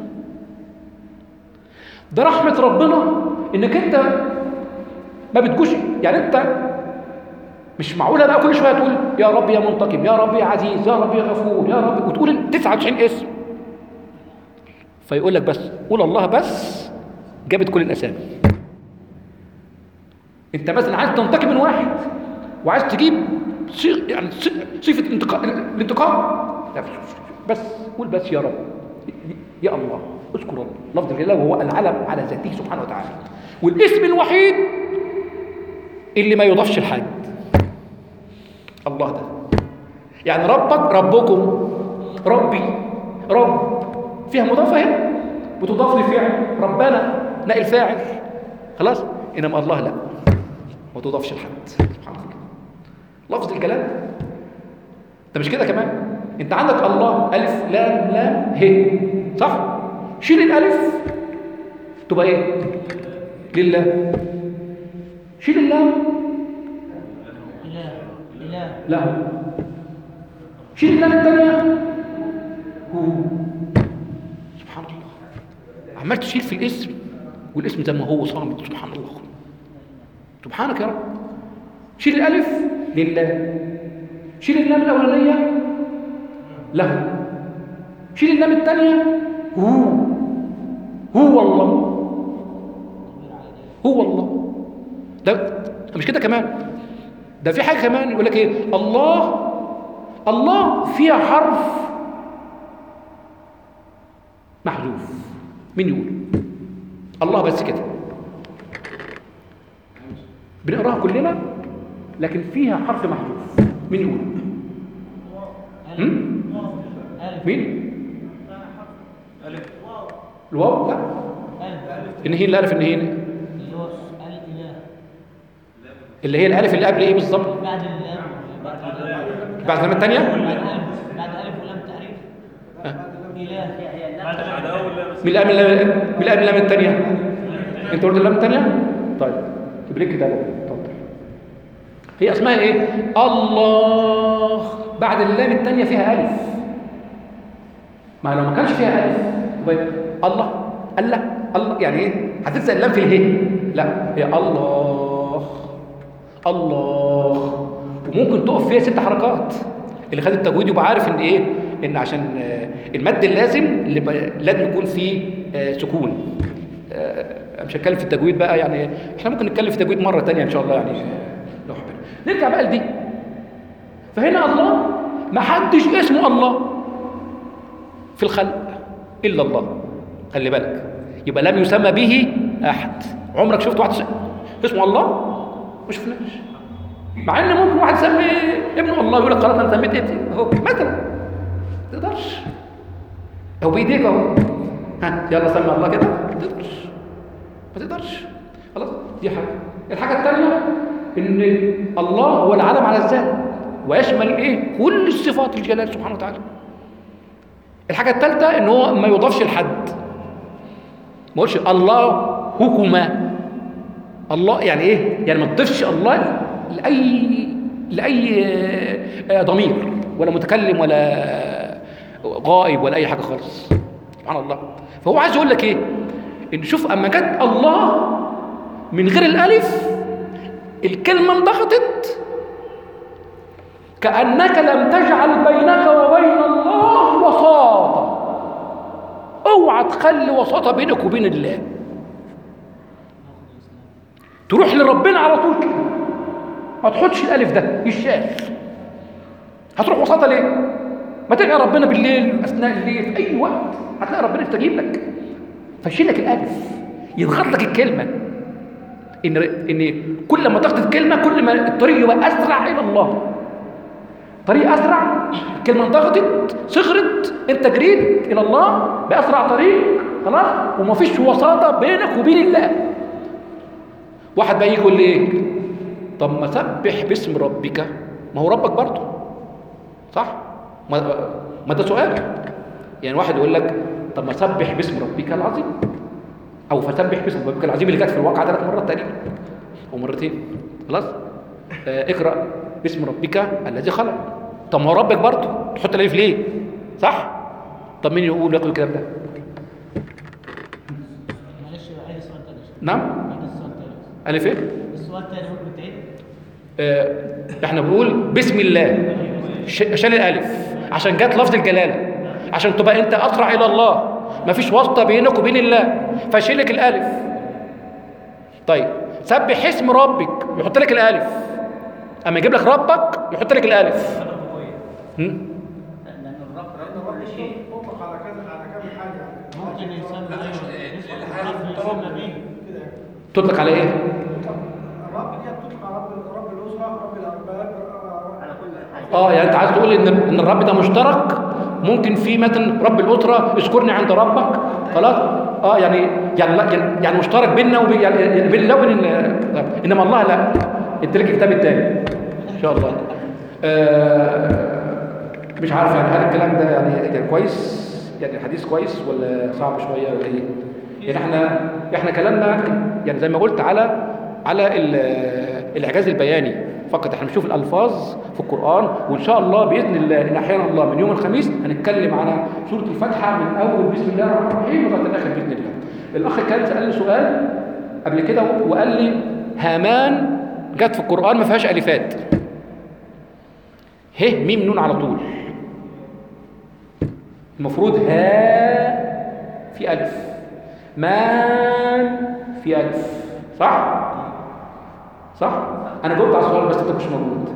ده رحمة ربنا إنك أنت ما بتجوش، يعني أنت مش معقولة بقى كل شوية تقول يا رب يا منتقم، يا رب يا عزيز، يا رب يا غفور، يا رب، وتقول تسعة وتسعين اسم. فيقول لك بس قول الله بس، جابت كل الأسامي. أنت مثلا عايز تنتقم من واحد وعايز تجيب صيغ يعني صفة الانتقام، الانتقام بس قول بس يا رب يا الله، اذكر الله، لفظ الجلالة وهو العلم على ذاته سبحانه وتعالى، والاسم الوحيد اللي ما يضافش لحد الله ده. يعني ربك، ربكم، ربي، رب فيها مضافة هنا بتضاف لفعل ربنا نائل فاعل، خلاص. انما الله لا، ما تضافش لحد سبحان الله. لفظ الجلالة ده مش كده كمان، انت عندك الله الف لام لام ه، صح؟ شيل الالف تبقى ايه؟ لله. شيل اللام إله له. شيل اللام الثانيه هو. سبحان الله، عمال تشيل في الاسم والاسم زي ما هو صامت. سبحان الله، سبحانك يا رب. شيل الالف لله، شيل اللام الاولانيه له، شيل اللام الثانيه هو. هو الله، هو الله. ده مش كده كمان، ده في حاجه كمان يقول لك ايه؟ الله، الله فيها حرف محذوف. مين يقول؟ الله بس كده بنقراها كلنا، لكن فيها حرف محذوف. مين يقول؟ هم؟ مين؟ الواو؟ لا، النهين. الالف النهين اللي هي الالف اللي قبل ايه بالظبط؟ بعد اللام، بعد اللام الثانيه، بعد الف ولام تعريف. اله من الام من الام اللام الثانيه. انت قلت اللام الثانيه؟ طيب تبريك كده بقى. اتفضل. هي اسمها ايه؟ الله. بعد اللام الثانيه فيها الف، ما لو ما كانش فيها الف يبقى الله الله الله، يعني ايه؟ هتنسى اللام في اله. لا، هي الله الله، وممكن تقف فيها ست حركات. اللي خد التجويد يبقى عارف ان ايه، ان عشان المد اللازم لازم يكون فيه سكون. مش هتكلم في التجويد بقى، يعني احنا ممكن نتكلم في التجويد مره ثانيه ان شاء الله، يعني لو حبينا. نرجع بقى لدي. فهنا الله ما حدش اسمه الله في الخلق الا الله، خلي بالك. يبقى لم يسمى به احد. عمرك شفت واحد اسمه الله؟ ما شفناش. مع ان ممكن واحد يسمي ابنه الله، يقول لك خلاص انا سميت ابني اهو مثلا. ما تقدرش، هو بايديك اهو، ها يلا سمي الله كده. ما تقدرش، ما تقدرش. خلاص. دي حاجه. الحاجه الثانيه ان الله هو العلم على الذات، ويشمل ايه؟ كل الصفات الجلال سبحانه وتعالى. الحاجه الثالثه ان هو ما يضافش لحد. ما قولش الله حكما الله، يعني ايه؟ يعني ما تضيفش الله لاي لاي ضمير ولا متكلم ولا غائب ولا اي حاجه خالص. سبحان الله. فهو عايز يقول لك ايه؟ ان شوف اما جت الله من غير الالف الكلمه انضغطت، كانك لم تجعل بينك وبين الله وساطه. اوعى تخلي وساطه بينك وبين الله، تروح لربنا على طول كده، ما تحطش الالف ده يشال. هتروح وساطه ليه؟ ما تلقى ربنا بالليل، اثناء الليل، في اي وقت هتلاقي ربنا يستجيب لك. فشيل لك الالف، يضغط لك الكلمه. ان ان كل ما تضغط الكلمه كل ما الطريق يبقى اسرع الى الله. طريق اسرع، الكلمه انضغطت صغرت، انت جريت الى الله باسرع طريق، خلاص، ومفيش وساطه بينك وبين الله. واحد بقى يجي يقول لي ايه؟ طب ما سبح باسم ربك، ما هو ربك برضه، صح؟ ما, ما ده سؤال. يعني واحد يقول لك طب ما سبح باسم ربك العظيم، او فسبح باسم ربك العظيم اللي جت في الواقع ثلاث مرات تقريبا او مرتين، خلاص؟ آه اقرا باسم ربك الذي خلق. طب ما هو ربك برضه، تحط الالف ليه؟ صح؟ طب مين يقول ياخد الكلام ده؟ معلش عيد السؤال تاني. نعم؟ عيد السؤال تاني. الف ايه؟ السؤال تاني ممكن تعيد؟ آه احنا بنقول بسم الله، شال الالف عشان جت لفظ الجلاله، عشان تبقى انت اسرع الى الله، مفيش واسطه بينك وبين الله، فشيل لك الالف. طيب سبح اسم ربك يحط لك الالف، اما يجيب لك ربك يحط لك الالف. هم؟ لأن الرب لأن الرب يطلق على كذا على كذا حاجة. ممكن يسمى الرب يسمى به. تطلق على ايه؟ الرب دي بتطلق على رب رب الأسرة، رب الأرباب، على كل حاجة. اه يعني انت عايز تقول ان ان الرب ده مشترك، ممكن في مثلا رب الاسره اذكرني عند ربك، خلاص؟ اه يعني يعني لا يعني مشترك بيننا وبين يعني بين الله وبين، انما الله لا. انت لك الكتاب الثاني ان شاء الله. آه مش عارف يعني هل الكلام ده يعني, يعني كويس، يعني الحديث كويس ولا صعب شويه ولا ايه؟ يعني احنا احنا كلامنا يعني زي ما قلت على على الاعجاز البياني فقط. احنا بنشوف الالفاظ في القران، وان شاء الله باذن الله ان احيانا الله من يوم الخميس هنتكلم على سوره الفاتحه من اول بسم الله الرحمن الرحيم لغايه الاخر باذن الله. الاخ كان سالني سؤال قبل كده وقال لي هامان جت في القران ما فيهاش الفات، ه ميم نون على طول، المفروض ها في الف، مان في الف، صح؟ صح؟ انا جاوبت على السؤال بس انت مش موجود.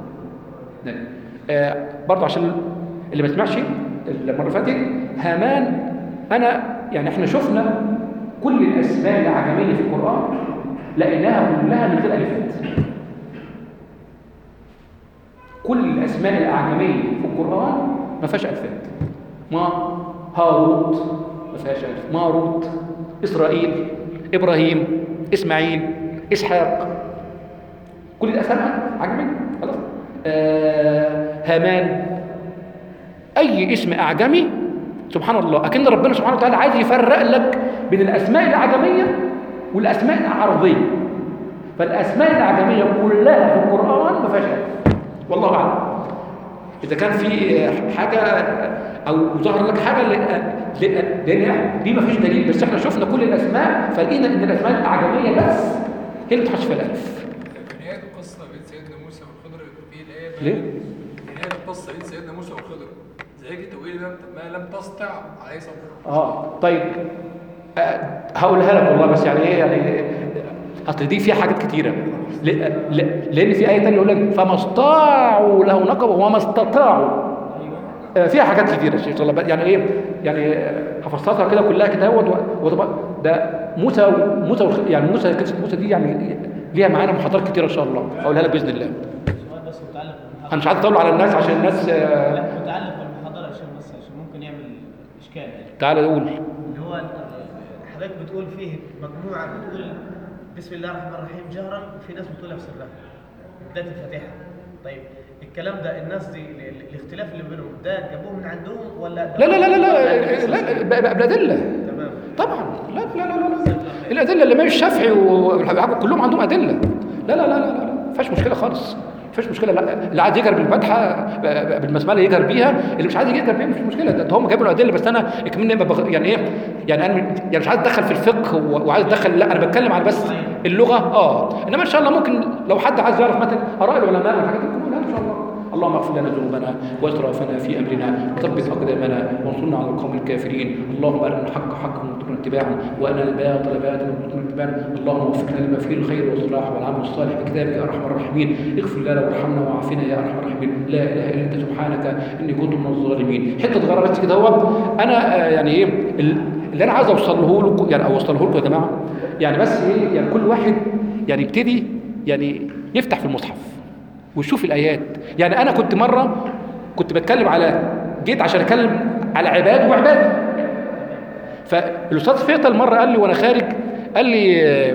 آه برضه عشان اللي ما سمعش المره اللي فاتت، هامان انا يعني احنا شفنا كل الاسماء الاعجميه في القران لقيناها كلها من غير الفات. كل الاسماء الاعجميه في القران ما فيهاش الفات. ما هاروت ما فيهاش الف، ماروت، اسرائيل، ابراهيم، اسماعيل، اسحاق، كل الاسماء عجميه، خلاص؟ آه هامان، اي اسم اعجمي سبحان الله اكن ربنا سبحانه وتعالى عايز يفرق لك بين الاسماء الاعجميه والاسماء العربيه. فالاسماء الاعجميه كلها في القران ما فيهاش الف، والله اعلم. اذا كان في حاجه او ظهر لك حاجه لان دي ما فيش دليل، بس احنا شفنا كل الاسماء فلقينا ان الاسماء الاعجميه بس هي اللي تحط فيها الالف. نهاية القصة بين سيدنا موسى والخضر في الآية ليه؟ نهاية القصة بين سيدنا موسى والخضر زي تقول ما لم تستطع عليه صبر. اه طيب أه هقولها لك والله، بس يعني ايه يعني اصل دي فيها حاجات كتيره، لان في ايه ثانيه يقول لك فما استطاعوا له نقبه وما استطاعوا، آه فيها حاجات كتيره شيخ الله يعني ايه يعني هفصلها كده كلها كده اهوت. ده موسى موسى يعني موسى قصه موسى دي يعني ليها معانا محاضرات كتيره ان شاء الله هقولها لك باذن الله. سؤال بس متعلق بالمحاضرة. انا مش عايز اطول على الناس عشان الناس آه لا متعلق بالمحاضرة عشان بس عشان ممكن يعمل اشكال يعني. تعالى قول. اللي هو حضرتك بتقول فيه مجموعة بتقول بسم الله الرحمن الرحيم جهرا، وفي ناس بتقولها بسرها بداية الفاتحة. طيب الكلام ده الناس دي الاختلاف اللي بينهم ده جابوه من عندهم ولا؟ لا لا لا لا لا لا بالادله. تمام. طبعا لا لا لا لا الادله الامام الشافعي كلهم عندهم ادله. لا لا لا لا لا ما فيهاش مشكله خالص، ما فيش مشكله. لا اللي عايز يجهر بالفاتحه بالبسمله يجهر بيها، اللي مش عايز يجهر بيها مش مشكله. ده هم جابوا الادله، بس انا كمان يعني ايه يعني انا يعني مش عايز ادخل في الفقه وعايز ادخل، لا انا بتكلم على بس اللغه. اه انما ان شاء الله ممكن لو حد عايز يعرف مثلا اراء العلماء والحاجات دي كلها ان شاء الله. اللهم اغفر لنا ذنوبنا واسرافنا في امرنا وثبت اقدامنا وانصرنا على القوم الكافرين. اللهم ارنا الحق حقا وارزقنا اتباعه وارنا الباطل باطلا وارزقنا اجتنابه. اللهم وفقنا لما فيه الخير والصلاح والعمل الصالح بكتابك يا ارحم الراحمين. اغفر لنا وارحمنا وعافنا يا ارحم الراحمين. لا اله الا انت سبحانك اني كنت من الظالمين. حته صغيره بس كده اهوت انا آه يعني ايه اللي انا عايز اوصله لكم يعني اوصله لكم يا جماعه، يعني بس ايه يعني كل واحد يعني يبتدي يعني يفتح في المصحف ويشوف الايات. يعني انا كنت مره كنت بتكلم على جيت عشان اتكلم على عباد وعباده، فالاستاذ فيصل مره قال لي وانا خارج قال لي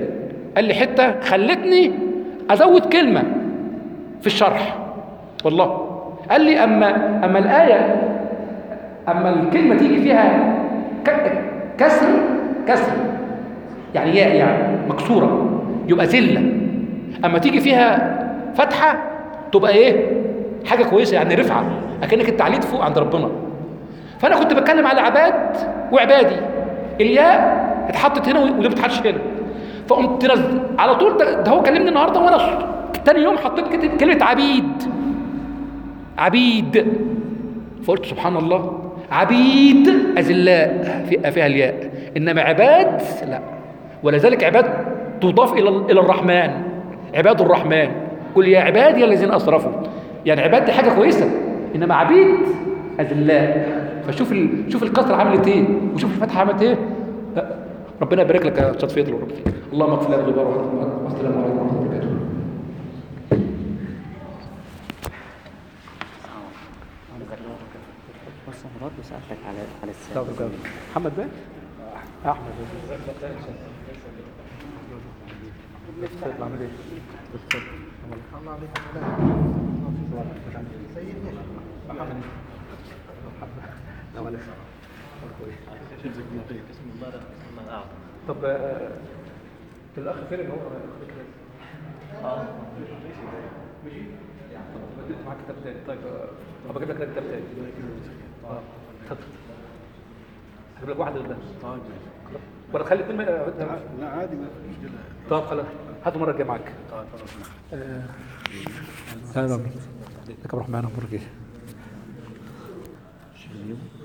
قال لي حته خلتني ازود كلمه في الشرح والله. قال لي اما اما الايه اما الكلمه تيجي فيها كسر كسر يعني ياء يعني مكسوره يبقى ذله، اما تيجي فيها فتحه تبقى ايه؟ حاجه كويسه يعني رفعه، اكنك انت عليت فوق عند ربنا. فانا كنت بتكلم على عباد وعبادي، الياء اتحطت هنا ودي ما بتتحطش هنا، فقمت نزل على طول. ده, ده هو كلمني النهارده وانا تاني يوم حطيت كلمه عبيد عبيد، فقلت سبحان الله، عبيد اذلاء فيها الياء، انما عباد لا. ولذلك عباد تضاف الى الى الرحمن، عباد الرحمن، قل يا عبادي الذين اسرفوا، يعني عباد دي حاجه كويسه، انما عبيد اذلاء. فشوف ال... شوف الكسر عملت ايه وشوف الفتحه عملت ايه. ربنا يبارك لك يا استاذ فيصل وربنا. اللهم اغفر لنا ذنوبنا والسلام عليكم ورحمه الله وبركاته. بص انا برضه سالتك على على السؤال. محمد بقى احمد تطلع عامل ايه؟ الله عليك سيدنا لا ولا طب الاخ فين اللي هو اه ماشي بديت معاك كتاب تاني. طيب طب اجيب لك كتاب تاني. اه اتفضل هجيب لك واحد غير ده. طيب ولا تخلي اثنين. لا عادي ما فيش مشكله. طب خلاص هات المره الجايه معاك. طيب خلاص. اهلا بك. لك الرحمن اخبارك ايه؟